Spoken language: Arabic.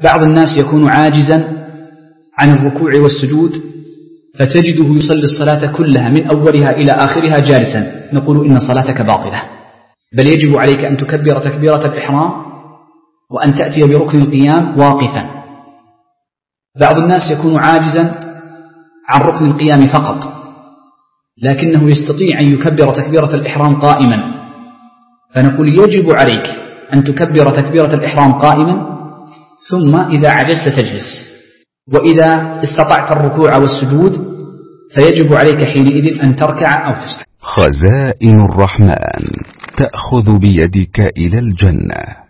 بعض الناس يكون عاجزا عن الركوع والسجود فتجده يصلي الصلاة كلها من أولها إلى آخرها جالسا، نقول إن صلاتك باطلة، بل يجب عليك أن تكبر تكبيرة الإحرام وأن تأتي بركن القيام واقفا. بعض الناس يكون عاجزا عن ركن القيام فقط، لكنه يستطيع أن يكبر تكبيرة الإحرام قائما، فنقول يجب عليك أن تكبر تكبيرة الإحرام قائما، ثم إذا عجزت تجلس، وإذا استطعت الركوع والسجود فيجب عليك حينئذ أن تركع أو تسجد. خزائن الرحمن تأخذ بيدك إلى الجنة.